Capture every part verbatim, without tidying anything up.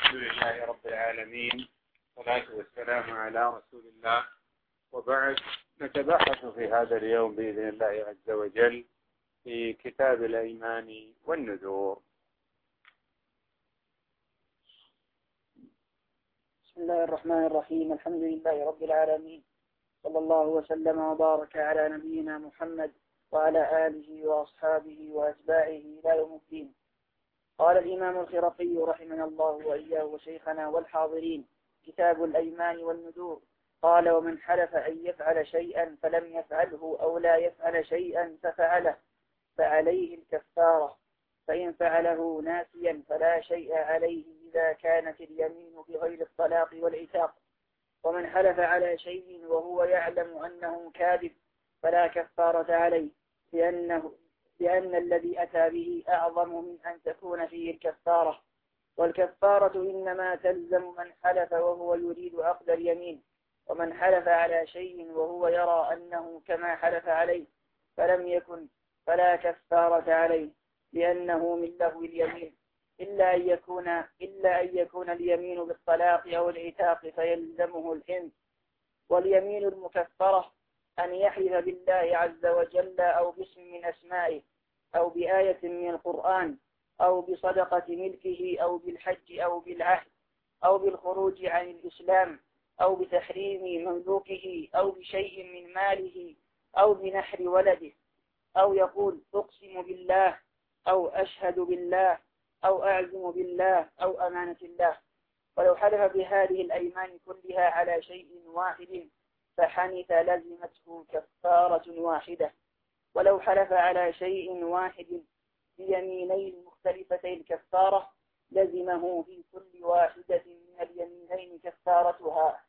الحمد لله رب العالمين، والصلاة والسلام على رسول الله، وبعد. نتبحث في هذا اليوم بإذن الله عز وجل في كتاب الأيمان والنذور. بسم الله الرحمن الرحيم. الحمد لله رب العالمين، صلى الله وسلم وبارك على نبينا محمد وعلى آله وأصحابه وأتباعه إلى يوم الدين. قال الإمام الخرقي رحمنا الله وإياه وشيخنا والحاضرين: كتاب الأيمان والنذور. قال: ومن حلف أن يفعل شيئا فلم يفعله أو لا يفعل شيئا ففعله فعليه الكفارة، فإن فعله ناسيا فلا شيء عليه إذا كانت اليمين بغير الطلاق والعتاق. ومن حلف على شيء وهو يعلم أنه كاذب فلا كفارة عليه، لأنه لأن الذي أتى به أعظم من أن تكون فيه الكفارة. والكفارة إنما تلزم من حلف وهو يريد عقد اليمين. ومن حلف على شيء وهو يرى أنه كما حلف عليه فلم يكن فلا كفارة عليه، لأنه من لهو اليمين، إلا أن يكون إلا أن يكون اليمين بالطلاق أو العتاق فيلزمه الحنث. واليمين المكفرة أن يحلف بالله عز وجل أو باسم من أسمائه أو بآية من القرآن أو بصدقة ملكه أو بالحج أو بالعهد أو بالخروج عن الإسلام أو بتحريم مملوكه أو بشيء من ماله أو بنحر ولده، أو يقول أقسم بالله أو أشهد بالله أو أعزم بالله أو أمانة الله. ولو حلف بهذه الأيمان كلها على شيء واحد فحنث لزمته كفارة واحدة. ولو حلف على شيء واحد بيمينين مختلفتين الكفارة لزمه في كل واحدة من اليمينين كفارتها.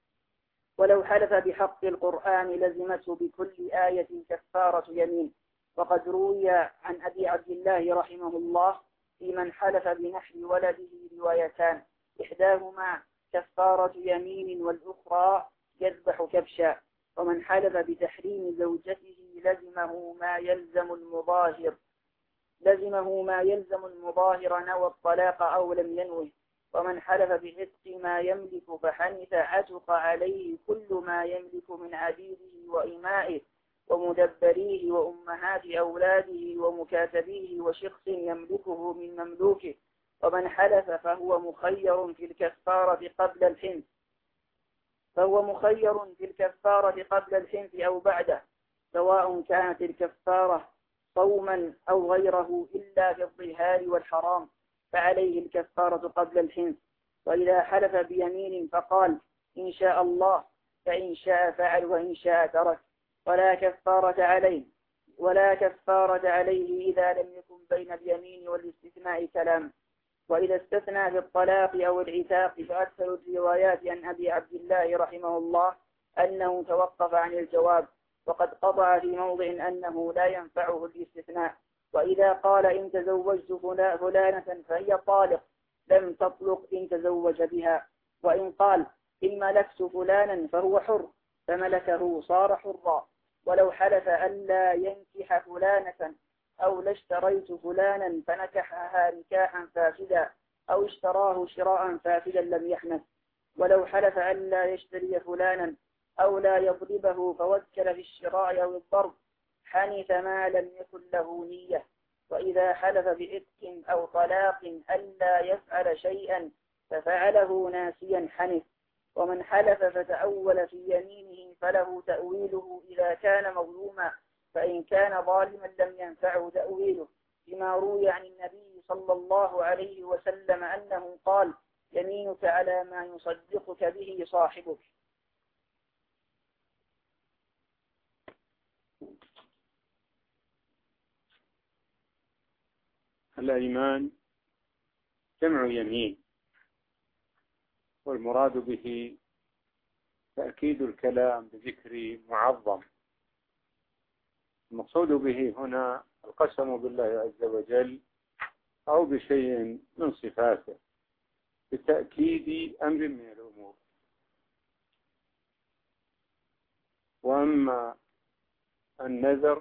ولو حلف بحق القرآن لزمته بكل آية كفارة يمين. وقد روي عن أبي عبد الله رحمه الله في من حلف بنحر ولده روايتان: إحداهما كفارة يمين والأخرى يذبح كبشا. ومن حلف بتحريم زوجته لزمه ما يلزم المظاهر لزمه ما يلزم المظاهر نوى الطلاق أو لم ينوه. ومن حلف بعتق ما يملك فحنث عتق عليه كل ما يملك من عبيده وإمائه ومدبريه وأمهات أولاده ومكاتبيه وشخص يملكه من مملوكه. ومن حلف فهو مخير في الكفارة قبل الحنث فهو مخير في الكفارة قبل الحنث أو بعده، سواء كانت الكفارة صوما أو غيره، إلا في الظهار والحرام فعليه الكفارة قبل الحنث. وإذا حلف بيمين فقال إن شاء الله فإن شاء فعل وإن شاء ترك ولا كفارة عليه ولا كفارة عليه إذا لم يكن بين اليمين والاستثناء كلام. وإذا استثنى في الطلاق أو العتاق فأكثر الروايات عن أبي عبد الله رحمه الله أنه توقف عن الجواب، وقد قطع في موضع أنه لا ينفعه الاستثناء. وإذا قال إن تزوجت فلانة فهي طالق لم تطلق إن تزوج بها. وإن قال إن ملكت فلانا فهو حر فملكه صار حرا. ولو حلف ألا ينكح فلانة أو لاشتريت فلانا فنكحها نكاحا فاسدا أو اشتراه شراء فاسدا لم يحنث. ولو حلف ألا يشتري فلانا أو لا يضربه فوكل في الشراء أو الضرب حنث ما لم يكن له نية. وإذا حلف بعتق أو طلاق ألا يفعل شيئا ففعله ناسيا حنث. ومن حلف فتأول في يمينه فله تأويله إذا كان مظلوما، فإن كان ظالما لم ينفعه تأويله، بما روي عن النبي صلى الله عليه وسلم أنه قال يمينك على ما يصدقك به صاحبك. الأيمان جمع يمين، والمراد به تأكيد الكلام بذكر معظم. المقصود به هنا القسم بالله عز وجل أو بشيء من صفاته بتأكيد أمر من الأمور. وأما النذر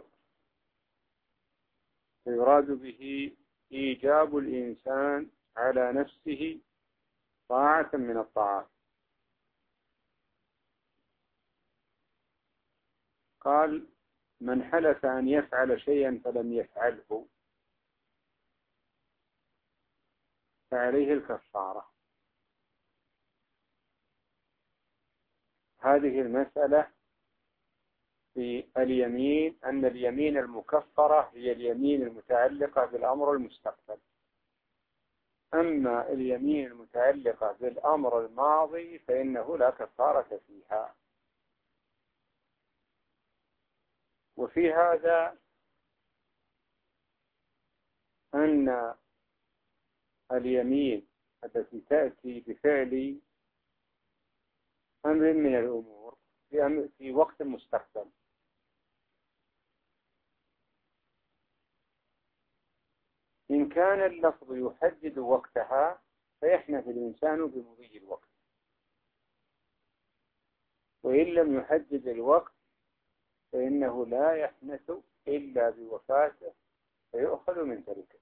فيراد به إيجاب الإنسان على نفسه طاعة من الطاعات. قال من حلف أن يفعل شيئا فلم يفعله فعليه الكفارة. هذه المسألة في اليمين أن اليمين المكفرة هي اليمين المتعلقة بالأمر المستقبل، أما اليمين المتعلقة بالأمر الماضي فإنه لا كفارة فيها. وفي هذا أن اليمين التي تأتي بفعل أمر من الأمور في, في وقت مستقبل إن كان اللفظ يحدد وقتها فيحنث الإنسان بمضي الوقت، وإن لم يحدد الوقت فإنه لا يحنث إلا بوفاته فيؤخذ من تركته.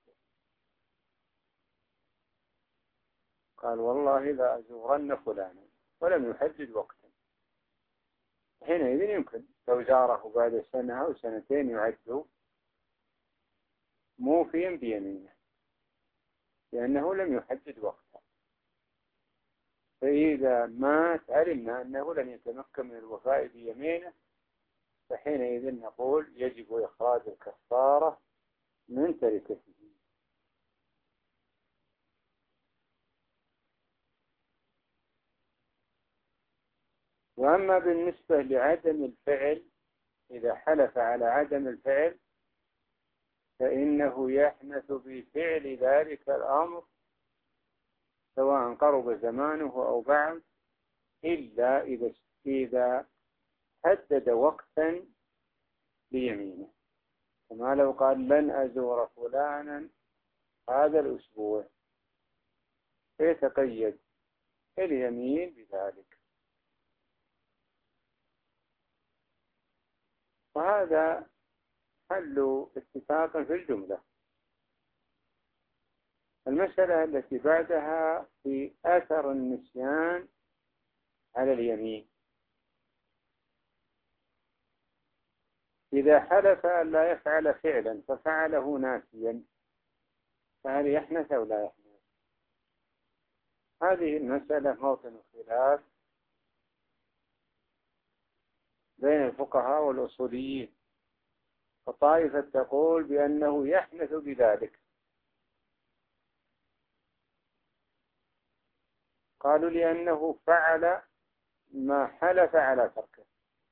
قال والله لا أزورن فلانا ولم يحدد وقتا، حينئذ يمكن لو زاره بعد سنة أو سنتين يعد موفيا بيمينه لأنه لم يحدد وقتا. فإذا مات علمنا أنه لن يتمكن من الوفاء بيمينه فحينئذ نقول يجب إخراج الكفارة من تركته. وأما بالنسبة لعدم الفعل، إذا حلف على عدم الفعل فإنه يحنث بفعل ذلك الأمر سواء قرب زمانه أو بعد، إلا إذا إذا حدد وقتا ليمينه، كما لو قال لن أزور فلانا هذا الأسبوع فيتقيد اليمين بذلك. وهذا حل اتفاقا في الجملة. المسألة التي بعدها في أثر النسيان على اليمين. إذا حلف أن لا يفعل فعلا ففعله ناسيا فهل يحنث أو لا يحنث؟ هذه المسألة موطن خلاف بين الفقهاء والأصوليين، فطائفة تقول بأنه يحنث بذلك، قالوا لأنه فعل ما حلف على تركه،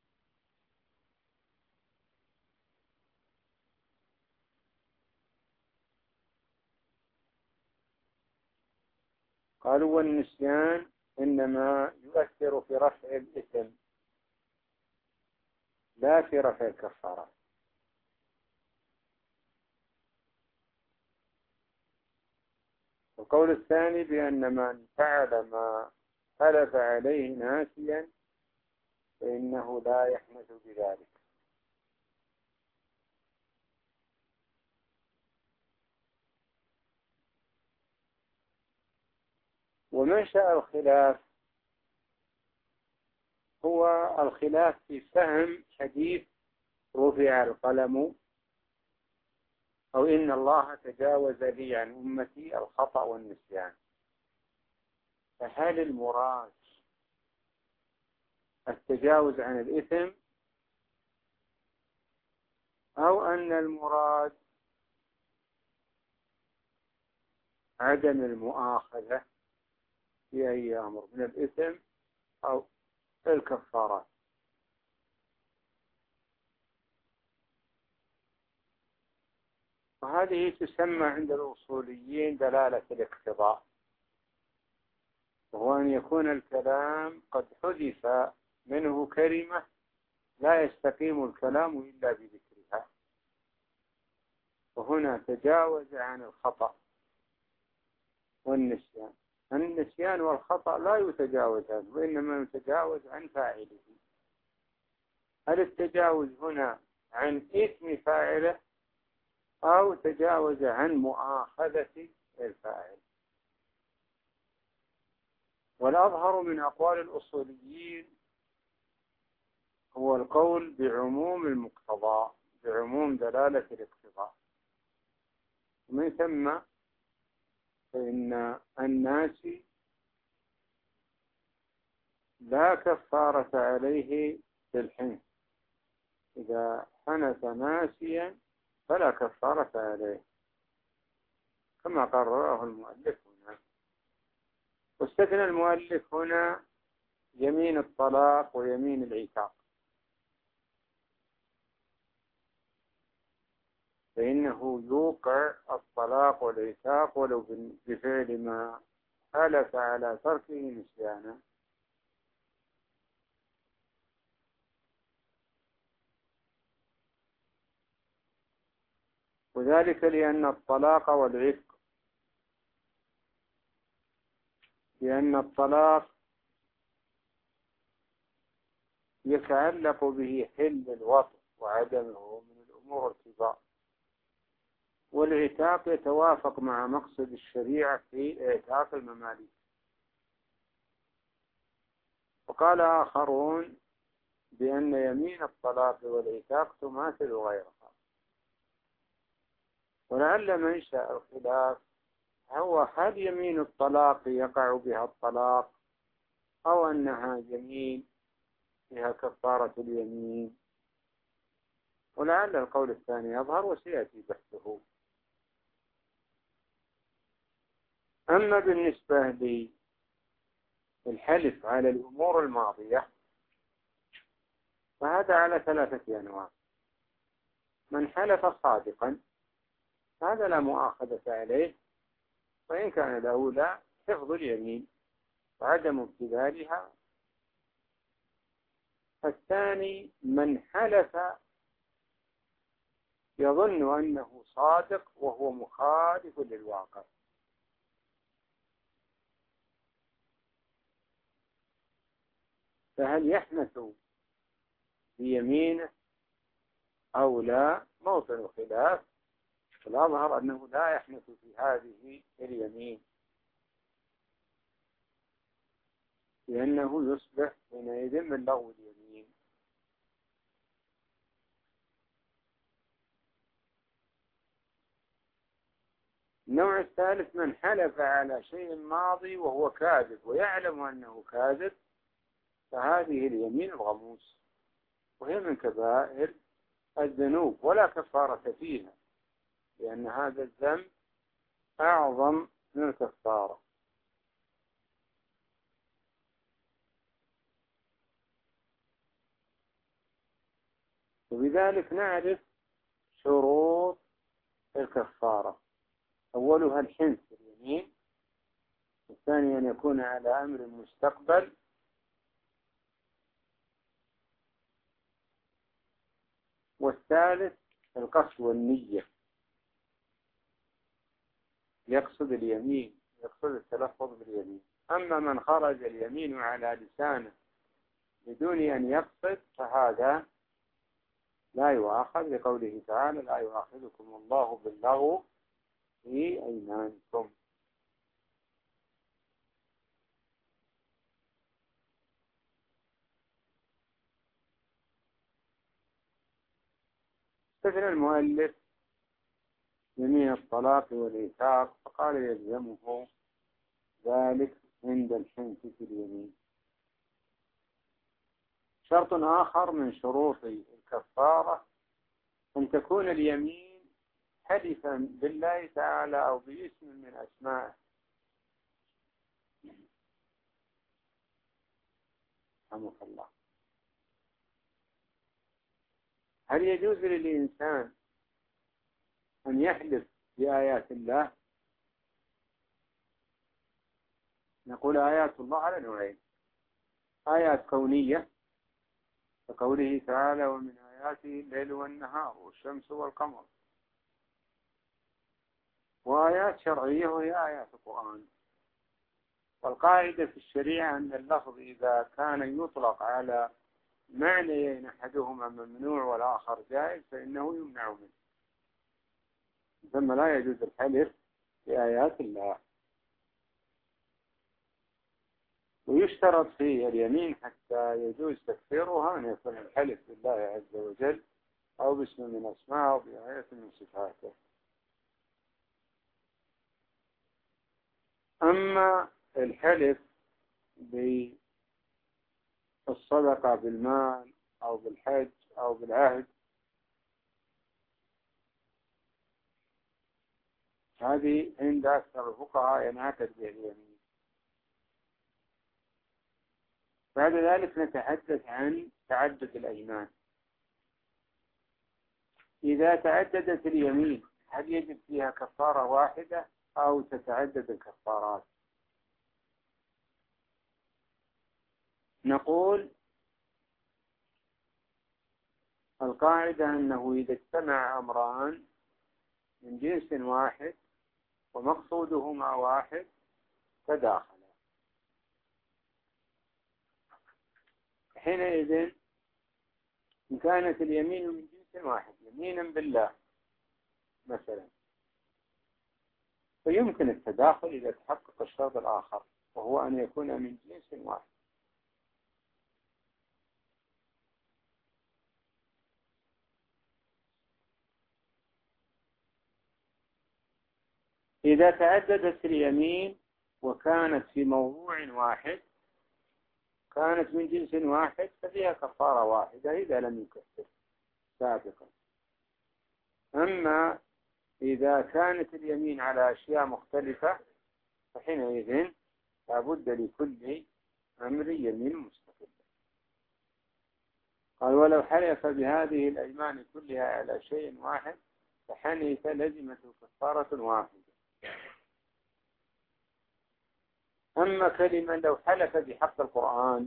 قالوا والنسيان إنما يؤثر في رفع الإثم لا في رفع الكفارة. القول الثاني بأن من فعل ما حلف عليه ناسيا فإنه لا يحنث بذلك. ومنشأ الخلاف هو الخلاف في فهم حديث رفع القلم أو إن الله تجاوز لي عن أمتي الخطأ والنسيان. فهل المراد التجاوز عن الإثم أو أن المراد عدم المؤاخذة في أي أمر من الإثم أو الكفارات؟ وهذه تسمى عند الأصوليين دلالة الاقتضاء، وهو أن يكون الكلام قد حذف منه كلمة لا يستقيم الكلام إلا بذكرها، وهنا تجاوز عن الخطأ والنسيان. النسيان والخطأ لا يتجاوز عنه وإنما يتجاوز عن فاعله. هل التجاوز هنا عن إثم فاعله أو تجاوز عن مؤاخذة الفاعل؟ والأظهر من أقوال الأصوليين هو القول بعموم المقتضى، بعموم دلالة الاقتضاء. ومن ثم فإن الناس لا كفارة عليه بالحنث، إذا حنث ناسيا فلا كفارة عليه كما قرره المؤلف هنا. واستثنى المؤلف هنا يمين الطلاق ويمين العتاق، فإنه يوقع الطلاق والعتاق ولو بفعل ما حلف على تركه نسيانا. وذلك لأن الطلاق والعتق لأن الطلاق يتعلق به حل الوطء وعدمه من الأمور الكبار، والعتاق يتوافق مع مقصد الشريعة في اعتاق المماليك. وقال آخرون بأن يمين الطلاق والعتاق تماثل غيرها. ولعل منشأ الخلاف هو هل يمين الطلاق يقع بها الطلاق أو أنها يمين فيها كفارة اليمين، ولعل القول الثاني يظهر وسيأتي بحثه. أما بالنسبة للحلف على الأمور الماضية فهذا على ثلاثة أنواع. من حلف صادقا هذا لا مؤاخذة عليه، وإن كان الأولى حفظ اليمين وعدم ابتذالها. الثاني من حلف يظن أنه صادق وهو مخالف للواقع، فهل يحنث بيمينه أو لا؟ موطن خلاف. الأظهر أنه لا يحنث في هذه اليمين، لأنه يصبح حينئذ من لغو اليمين. النوع الثالث من حلف على شيء ماضي وهو كاذب ويعلم أنه كاذب، فهذه اليمين الغموس، وهي من كبائر الذنوب ولا كفارة فيها، لأن هذا الذنب أعظم من الكفارة. وبذلك نعرف شروط الكفارة. أولها الحنث اليمين، والثاني أن يكون على أمر مستقبل، والثالث القصد والنية، يقصد اليمين، يقصد التلفظ باليمين. أما من خرج اليمين على لسانه بدون أن يقصد فهذا لا يؤاخذ، لقوله تعالى لا يؤاخذكم الله باللغو في أيمانكم. استثنى المؤلف يمين الطلاق والعتاق فقال يلزمه ذلك عند الحنث في اليمين. شرط آخر من شروط الكفارة أن تكون اليمين حلفا بالله تعالى أو باسم من أسمائه. رحمك الله. هل يجوز للإنسان أن يحلف بآيات الله؟ نقول آيات الله على نوعين: آيات كونية كقوله تعالى ومن آياته الليل والنهار والشمس والقمر، وآيات شرعية وهي آيات القرآن. والقاعدة في الشريعة أن اللفظ إذا كان يطلق على معنيين أحدهما ممنوع والآخر جائز فإنه يمنع منه، ثم لا يجوز الحلف بآيات الله. ويشترط في اليمين حتى يجوز تكفيرها أن يكون الحلف بالله عز وجل أو باسم من أسماءه أو بآية من صفاته. أما الحلف بالصدقة بالمال أو بالحج أو بالعهد هذه عند أكثر الفقهاء ينعقد به اليمين. بعد ذلك نتحدث عن تعدد الأيمان. إذا تعددت اليمين هل يجب فيها كفارة واحدة أو تتعدد الكفارات؟ نقول القاعدة أنه إذا اجتمع أمران من جنس واحد ومقصودهما واحد تداخلا، حينئذ إن كانت اليمين من جنس واحد يمينا بالله مثلا فيمكن التداخل إذا تحقق الشرط الآخر وهو أن يكون من جنس واحد. إذا تعددت اليمين وكانت في موضوع واحد كانت من جنس واحد ففيها كفارة واحدة إذا لم يكفر سابقا. أما إذا كانت اليمين على أشياء مختلفة فحينئذ لابد لكل أمر يمين مستقل. قال ولو حلف بهذه الأيمان كلها على شيء واحد فحنث لزمته كفارة واحدة. أما كلمة لو حلف بحق القرآن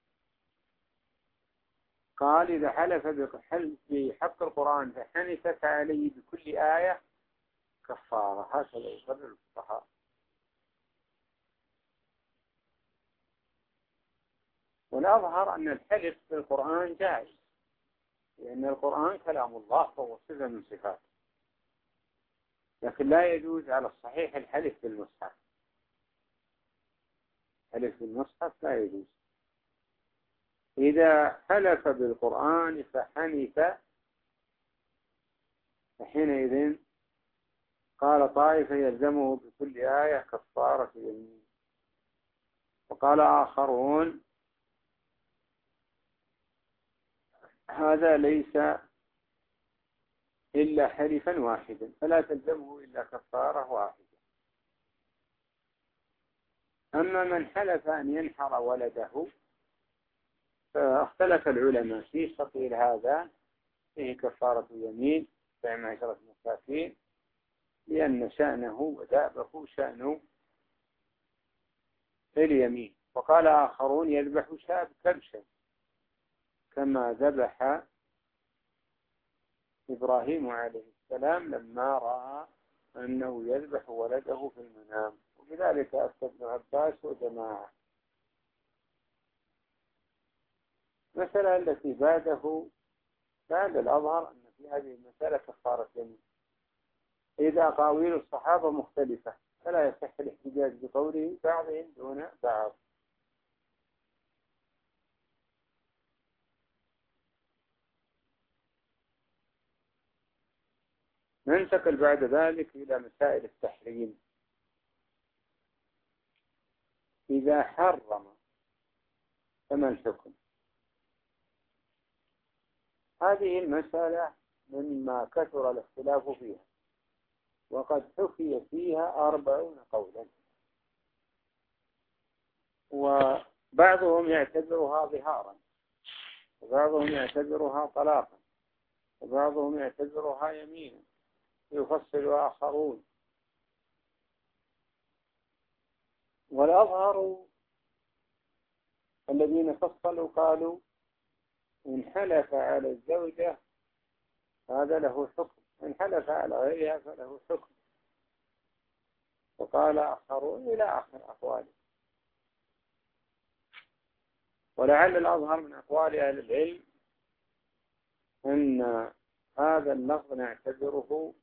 قال إذا حلف بحق القرآن فحنثت عليه بكل آية كفارة، هكذا يقرر الفقهاء. والأظهر أن الحلف بالقرآن جائز لأن القرآن كلام الله فهو صفة من صفاته، لكن لا يجوز على الصحيح الحلف بالمصحف. حلف بالمصحف لا يجوز. إذا حلف بالقرآن فحنث فحينئذ قال طائفة يلزمه بكل آية كفارة يمين، وقال آخرون هذا ليس إلا حلفا واحدا فلا تلزمه إلا كفارة واحدة. أما من حلف أن ينحر ولده فاختلف العلماء في قتيل هذا فيه كفارة يمين طعام عشرة مساكين لأن شأنه ودابه شأنه اليمين. وقال آخرون يذبح شاب كبشا كما ذبح إبراهيم عليه السلام لما رأى أنه يذبح ولده في المنام، وبذلك أفتى ابن عباس وجماعة. المسألة التي بعده بعد الأظهر أن في هذه المسألة كفارة يمين. إذا أقاويل الصحابة مختلفة فلا يصح الاحتجاج بقوله بعضهم دون بعض. ننتقل بعد ذلك إلى مسائل التحريم. إذا حرم فما الحكم؟ هذه المسألة مما كثر الاختلاف فيها، وقد حكي فيها أربعون قولا، وبعضهم يعتبرها ظهارا وبعضهم يعتبرها طلاقا وبعضهم يعتبرها يمينا، يفصل آخرون. والأظهر الذين فصلوا قالوا إن حلف على الزوجة هذا له حكم، إن حلف على غيرها فله حكم. وقال آخرون إلى آخر أقواله. ولعل الأظهر من أقوال أهل العلم أن هذا اللفظ نعتبره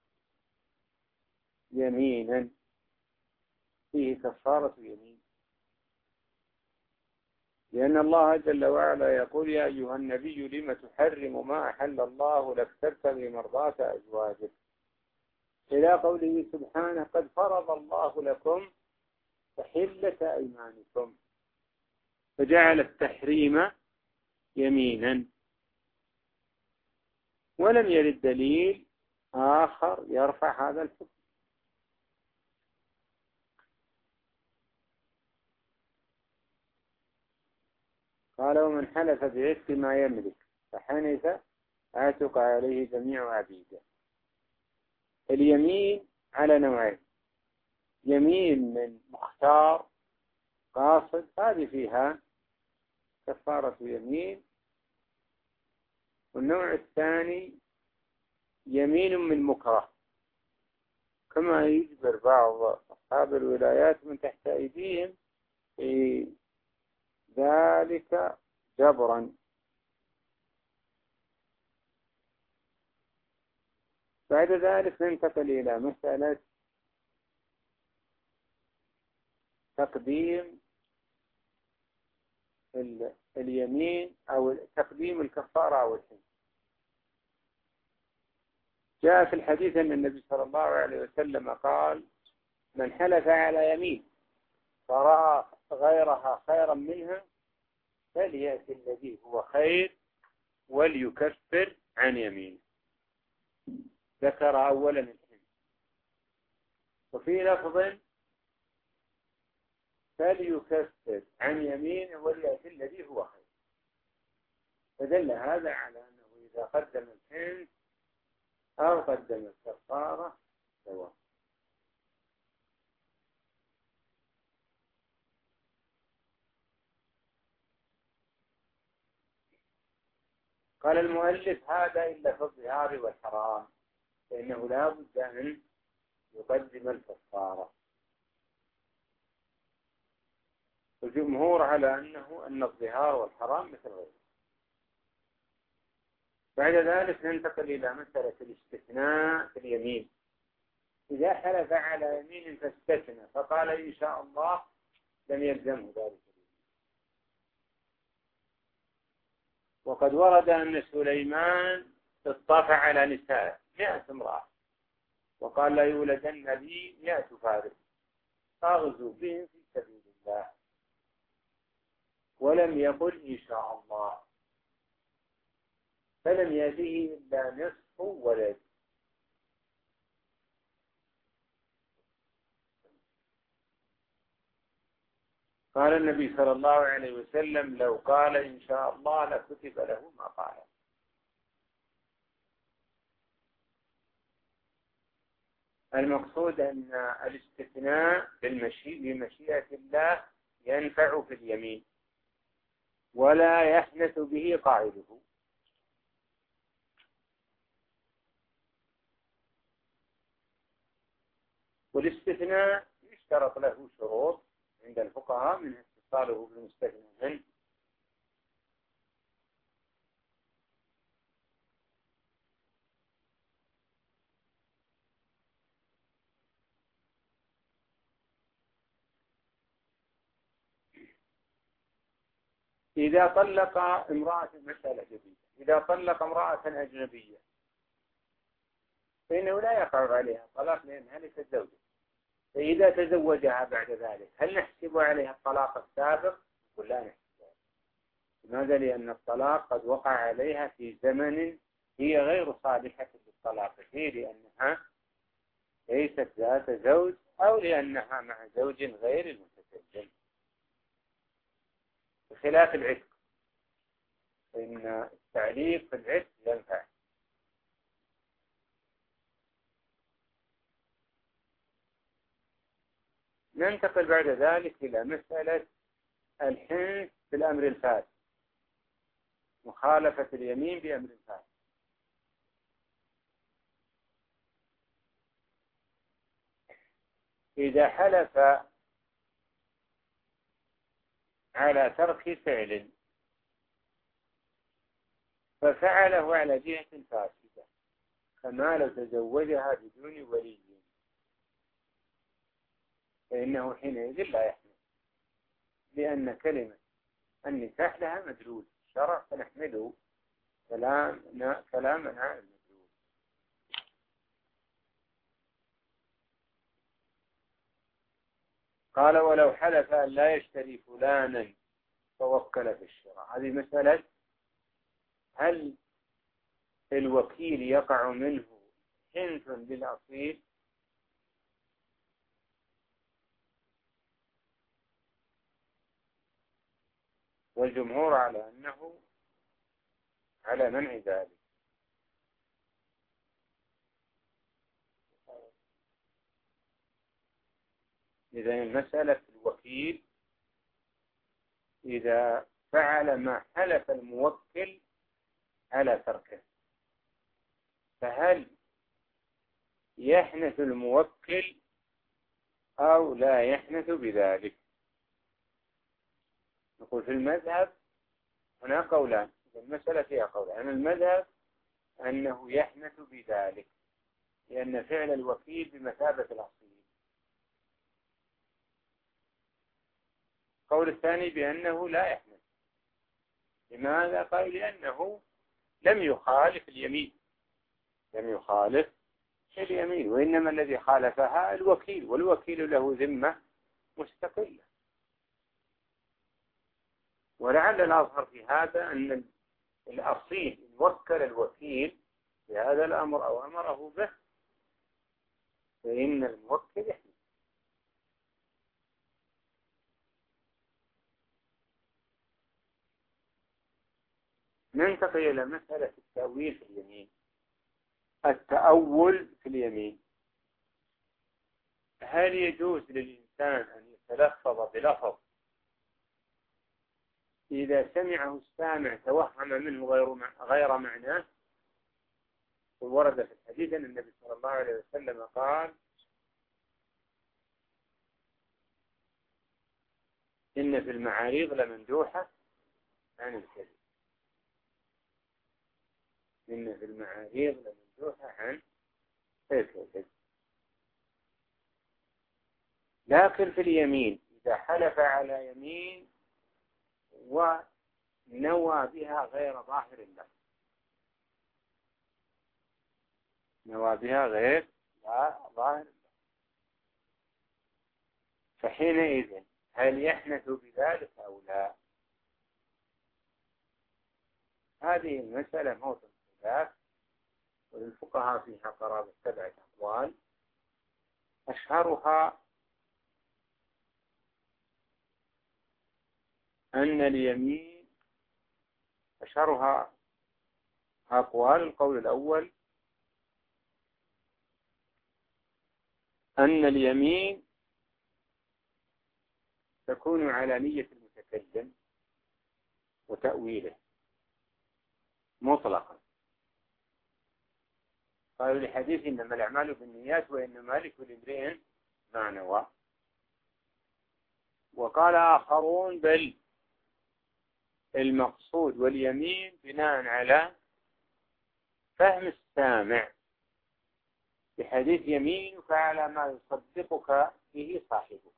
يمينا فيه كفارة يمين. لأن الله جل وعلا يقول يا أيها النبي لم تحرم ما أحل الله لك تبتغي مرضات أزواجك، إلى قوله سبحانه قد فرض الله لكم تحلة أيمانكم، فجعل التحريم يمينا، ولم يرد دليل آخر يرفع هذا الحكم. قال ومن حلف بعتق ما يملك فحنث اعتق عليه جميع عبيده. اليمين على نوعين، يمين من مختار قاصد هذه فيها كفارة يمين، والنوع الثاني يمين من مكره، كما يجبر بعض أصحاب الولايات من تحت أيديهم في ذلك جبرا. بعد ذلك ننتقل إلى مسألة تقديم اليمين أو تقديم الكفارة أو الحنث. جاء في الحديث أن النبي صلى الله عليه وسلم قال من حلف على يمين فرأى غيرها خيرا منها فليأتي الذي هو خير وليكفر عن يمينه. ذكر أولا الحنث، وفي لفظ فليكفر عن يمينه وليأتي الذي هو خير، فدل هذا على أنه إذا قدم الحنث أو قدم الكفارة سواء. قال المؤلف هذا إلا في الظهار والحرام، فإنه لا بد أن يقدم الكفارة. الجمهور على أنه أن الظهار والحرام مثل غيره. بعد ذلك ننتقل إلى مسألة الاستثناء في اليمين. إذا حلف على يمين فاستثنى فقال إن شاء الله لم يلزمه ذلك. وقد ورد أن سليمان اطفى على نساء مئة امرأة وقال لا يولدن بي مئة فارس أغزو بهم في سبيل الله، ولم يقل إن شاء الله، فلم يأته إلا نصف ولد. قال النبي صلى الله عليه وسلم لو قال إن شاء الله لكتب له ما قال. المقصود أن الاستثناء بمشيئة الله ينفع في اليمين ولا يحنث به قائله. والاستثناء يشترط له شروط عند الفقهاء من اتصاله بالمستثنى منه، إذا طلق امرأة مسألة جديدة، إذا طلق امرأة أجنبية فإنه لا يقع عليها طلاق لأنها ليست زوجة، فإذا تزوجها بعد ذلك هل نحسب عليها الطلاق السابق؟ ولا نحسب؟ لماذا؟ لأن الطلاق قد وقع عليها في زمن هي غير صالحة للطلاق فيه، لأنها ليست ذات زوج أو لأنها مع زوج غير المتزوج، بخلاف العتق فإن التعليق في العتق ينفع. ننتقل بعد ذلك إلى مسألة الحنث في الأمر الفاسد، مخالفة اليمين بأمر الفاسد. إذا حلف على ترك فعل ففعله على جهة فاسدة كما لو تزوجها بدون ولي، فإنه حينئذ لا يحنث، لأن كلمة النكاح لها مدلول الشرع، فنحمله كلامنا كلامنا على المدلول. قال ولو حلف أن لا يشتري فلانا فوكل في الشراء. هذه مسألة هل الوكيل يقع منه حنث للأصيل؟ والجمهور على أنه على منع ذلك. إذن المسألة في الوكيل إذا فعل ما حلف الموكل على تركه، فهل يحنث الموكل أو لا يحنث بذلك؟ نقول في المذهب هنا قولان، المسألة فيها قولان. المذهب أنه يحنث بذلك لأن فعل الوكيل بمثابة الأصيل. القول الثاني بأنه لا يحنث. لماذا؟ قال لأنه لم يخالف اليمين، لم يخالف اليمين، وإنما الذي خالفها الوكيل، والوكيل له ذمة مستقلة. ولعل الأظهر في هذا أن الأصيل إن وكل الوكيل بهذا الأمر أو أمره به فإن الموكل يحمل. ننتقل إلى مسألة التأويل في اليمين. التأول في اليمين، هل يجوز للإنسان أن يتلفظ بلفظ إذا سمعه السامع توهم منه غير غير معناه؟ ورد في الحديث أن النبي صلى الله عليه وسلم قال: إن في المعاريض لمندوحة عن الكذب. إن في المعاريض لمندوحة عن الكذب. لكن في اليمين إذا حلف على يمين ونوى بها غير ظاهر الله، نوى بها غير ظاهر الله، فحينئذ هل يحنث بذلك أو لا؟ هذه المسألة موطن خلاف، وللفقهاء فيها قرابة سبعة أقوال. أشهرها أن اليمين أشهرها أقوال. القول الأول أن اليمين تكون على نية المتكلم وتأويله مطلقا. قالوا لحديث إنما الأعمال بالنيات وإنما لكل امرئ ما نوى. وقال آخرون بل المقصود واليمين بناء على فهم السامع بحديث يمينك على ما يصدقك به صاحبك،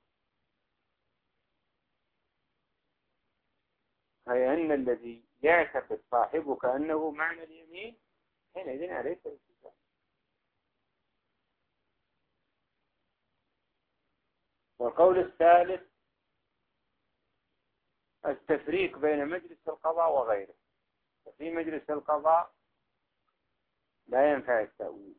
أي أن الذي يعتقد صاحبك أنه معنى اليمين حينئذ عليك الالتزام. والقول الثالث التفريق بين مجلس القضاء وغيره. ففي مجلس القضاء لا ينفع التأويل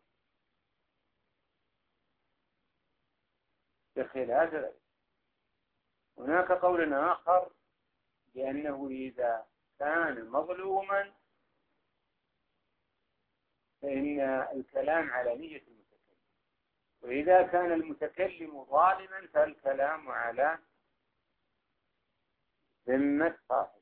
بخلاف غيره. هناك قول آخر بأنه إذا كان مظلوما فإن الكلام على نية المتكلم، وإذا كان المتكلم ظالما فالكلام على ذمة صاحب.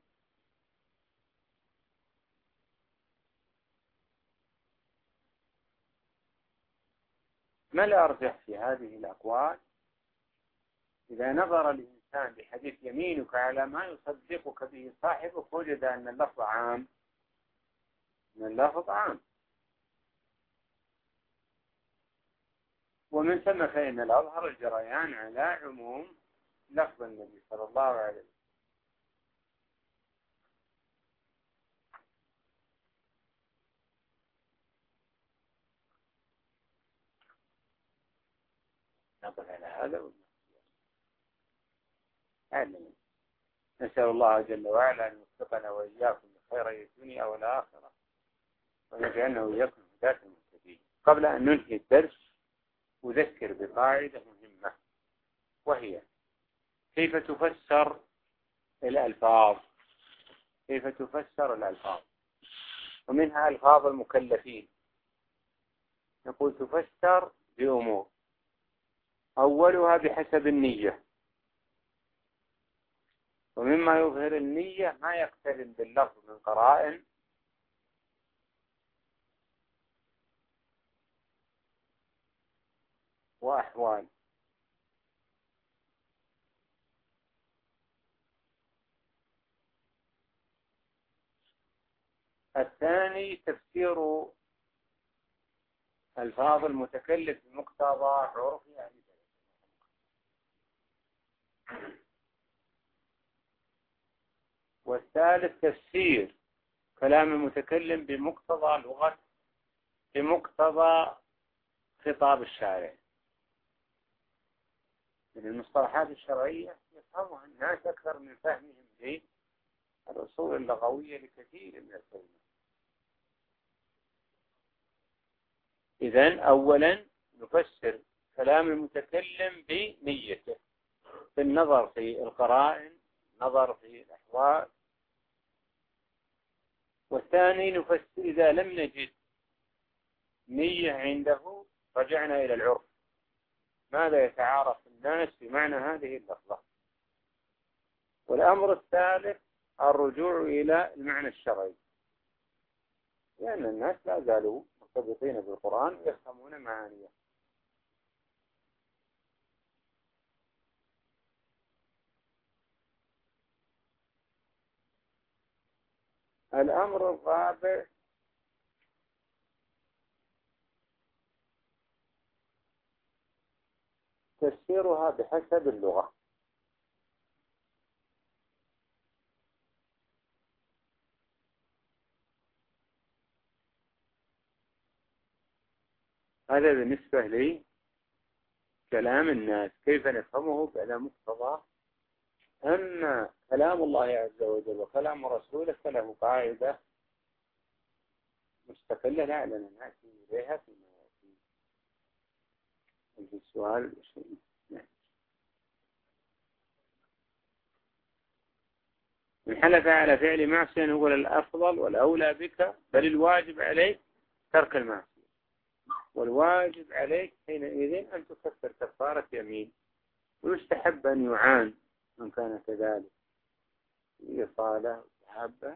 ما الأرجح في هذه الأقوال؟ إذا نظر الإنسان بحديث يمينك على ما يصدقك به صاحبك وجد أن اللفظ عام، أن اللفظ عام، ومن ثم فإن الأظهر الجريان على عموم لفظ النبي صلى الله عليه وسلم. نقف على هذا والنقف. علم. نسأل الله جل وعلا أن يوفقنا وإياكم لخير الدنيا والآخرة ونجعلنا وإياكم هداة المهتدين. قبل أن ننهي الدرس أذكر بقاعدة مهمة، وهي كيف تفسر الألفاظ كيف تفسر الألفاظ ومنها ألفاظ المكلفين. نقول تفسر بأمور، أولها بحسب النية، ومما يظهر النية ما يقترن باللفظ من قرائن وأحوال. الثاني تفسير ألفاظ المتكلف بمقتضى عرف أهل البلد. والثالث تفسير كلام المتكلم بمقتضى لغة بمقتضى خطاب الشارع. من المصطلحات الشرعية يفهمها الناس أكثر من فهمهم للأصول اللغوية لكثير من الكلمات. إذن أولا نفسر كلام المتكلم بنيته بالنظر في القرائن، نظر في الأحوال. والثاني نفسر إذا لم نجد نية عنده رجعنا إلى العرف، ماذا يتعارف الناس بمعنى هذه اللفظة. والأمر الثالث الرجوع إلى المعنى الشرعي، لأن الناس لا زالوا مرتبطين بالقرآن ويفهمون معانيه. الأمر الرابع تفسيرها بحسب اللغة. هذا بالنسبة لي كلام الناس كيف نفهمه على مقتضى. أما كلام الله عز وجل وكلام رسوله فله قاعدة مستقلة لا لنا نأتي إليها فيما يأتي. في السؤال شيء يعني. من حلف على فعل معصية نقول الأفضل والأولى بك، بل الواجب عليك ترك المعصية، والواجب عليك حينئذ أن تكفر كفارة يمين، ويستحب أن يعان من كان كذلك إصالة وحبة.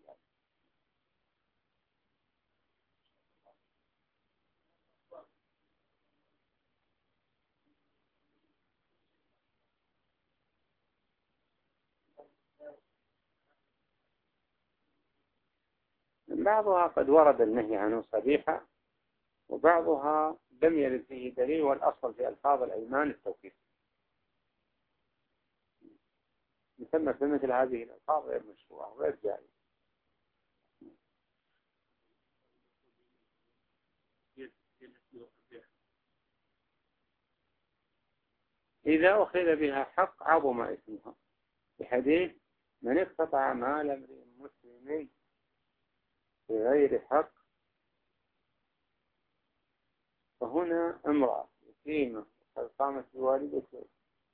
بعضها قد ورد النهي عنه صريحا، وبعضها لم يرد فيه دليل، والأصل في ألفاظ الأيمان التوقيف. يسمى في مثل هذه الألفاظ غير مشروعة وغير جائزة. إذا أخذ بها حق عظم اسمها، بحديث من اقتطع مال امرئ مسلم بغير حق، فهنا امرأة يتيمة قد قامت بوالدته.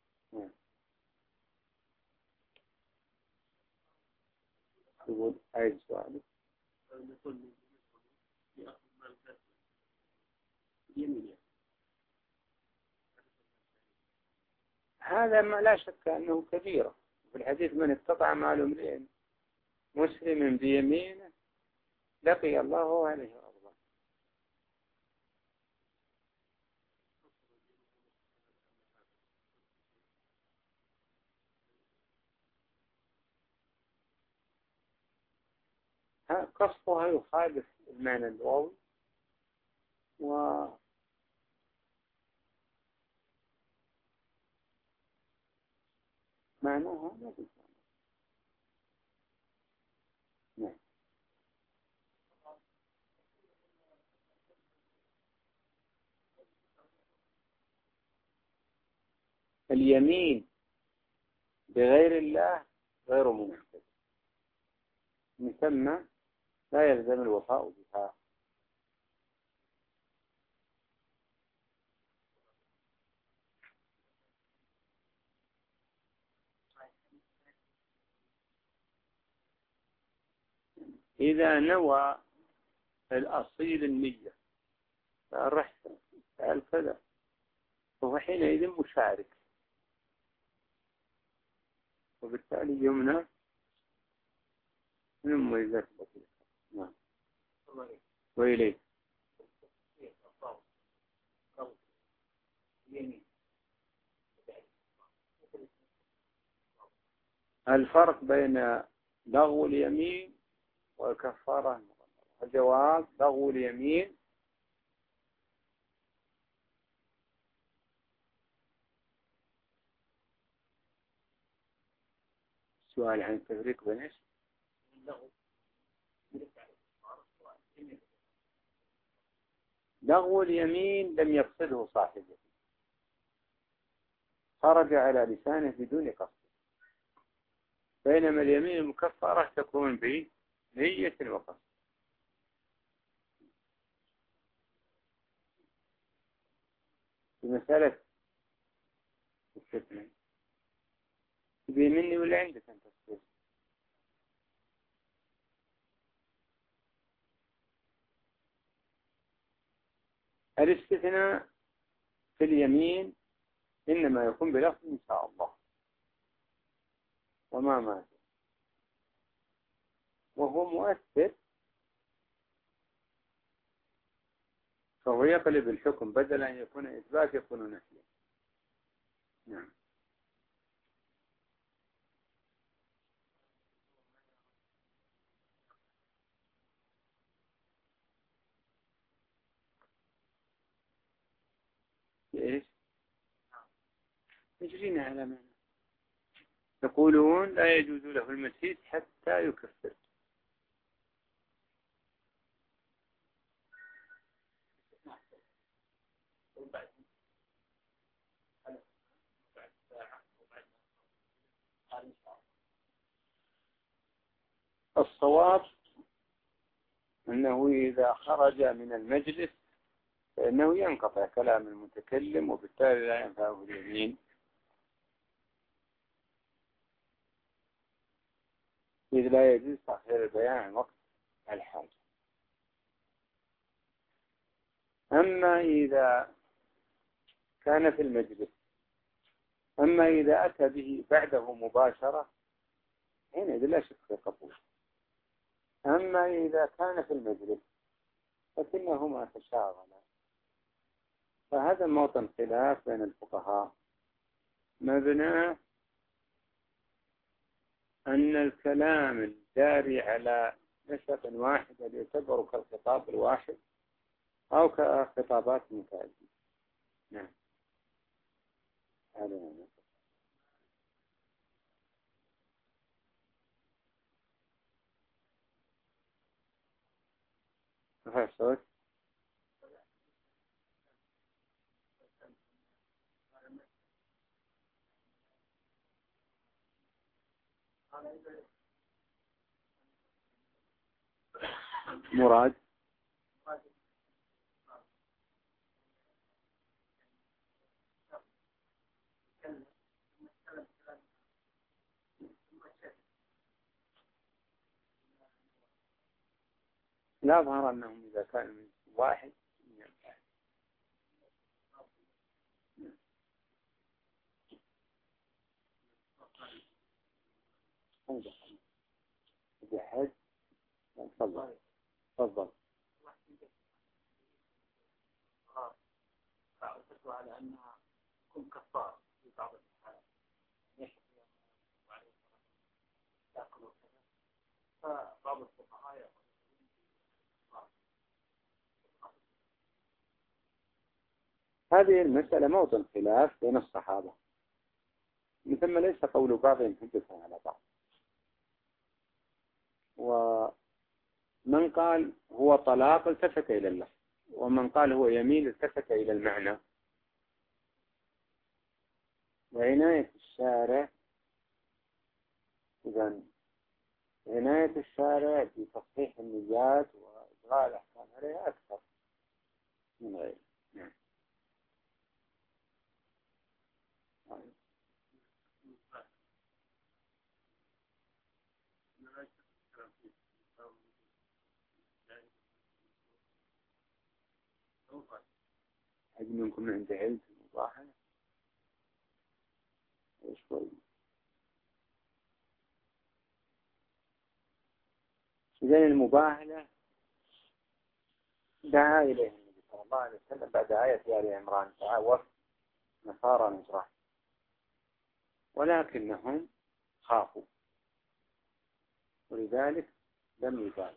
يقول أي سؤال هذا ما لا شك أنه كبيرة. في الحديث من اقتطع مال امرئ مسلم بيمينه لقي الله عليه غضبا. قصدها يخالف المعنى اللغوي، ومعناها ما في نعم. اليمين بغير الله غير ممكن، من ثم لا يلزم الوفاء بها. إذا نوى الأصيل النية رحت قال كذا، وهو حينئذ مشارك، وبالتالي يمنع من مميزات الأصيل. نعم. وإليه الفرق بين لغو اليمين والكفارة. الجواب لغو اليمين سؤال عن التفريق بين ايش؟ لغو اليمين لم يقصده صاحبه، خرج على لسانه بدون قصد، بينما اليمين المكفرة تكون بنية وقصد. في مسألة الفتنة تبي مني ولا عندك أنت تصير؟ الاستثناء في اليمين إنما يكون بلفظ إن شاء الله وما مات، وهو مؤثر، فهو يقلب الحكم بدل أن يكون إثبات يكون نفيا. نعم. إيش؟ يجرينا على معنى. يقولون لا يجوز له المسيس حتى يكفر. الصواب أنه إذا خرج من المجلس فإنه ينقطع كلام المتكلم، وبالتالي لا ينفعه اليمين، إذ لا يجوز تأخير البيان عن وقت الحاجة. أما إذا كان في المجلس، أما إذا أتى به بعده مباشرة حينئذ لا شك في قبول. أما إذا كان في المجلس فكنهما تشاغلا، فهذا موطن خلاف بين الفقهاء، مبناه أن الكلام الجاري على نشأة واحدة يعتبر كالخطاب الواحد أو كخطابات متعددة. نعم. هذا هو. رفع الصوت. مراد لا ظهر أنهم إذا كان من واحد بحد. تفضل تفضل. على أنها تكون كفارة في بعض الحالات، فبعض الفقهاء يقولون هذه المسألة موطن خلاف بين الصحابة، من ثم ليس قول بعضهم حجة على بعض. ومن قال هو طلاق التفت إلى اللفظ، ومن قال هو يمين التفت إلى المعنى. وعناية الشارع، إذن عناية الشارع بتصحيح النيات وإجراء الأحكام عليها أكثر من غيره. نعم. حد منكم عنده علم في المباحلة؟ شوي. إذن المباهلة دعا إليه النبي صلى الله عليه وسلم بعد آية آل عمران تعاوف نصارى نجران، ولكنهم خافوا ولذلك لم يبالوا.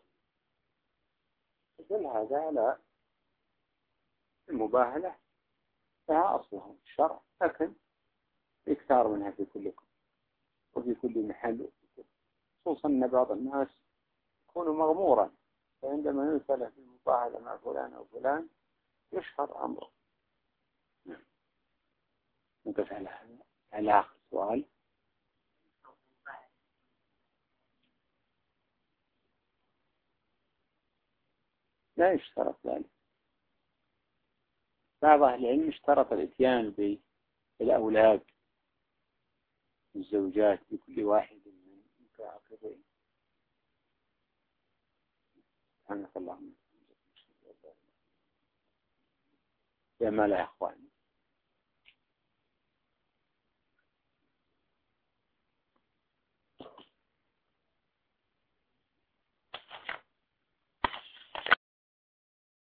إذن هذا لا، المباهلة لها أصلها في الشرع، لكن إكثار منها في كل وفي كل محل، خصوصا أن بعض الناس يكون مغمورا، فعندما يسأل في المباهلة مع فلان أو فلان يشهر أمره. نقف على على آخر سؤال. لا يشترط ذلك. بعض أهل العلم اشترط الاتيان بالأولاد الزوجات لكل واحد من متعاقبين. سبحانك اللهم وبحمدك، يا ما لا يا أخوان.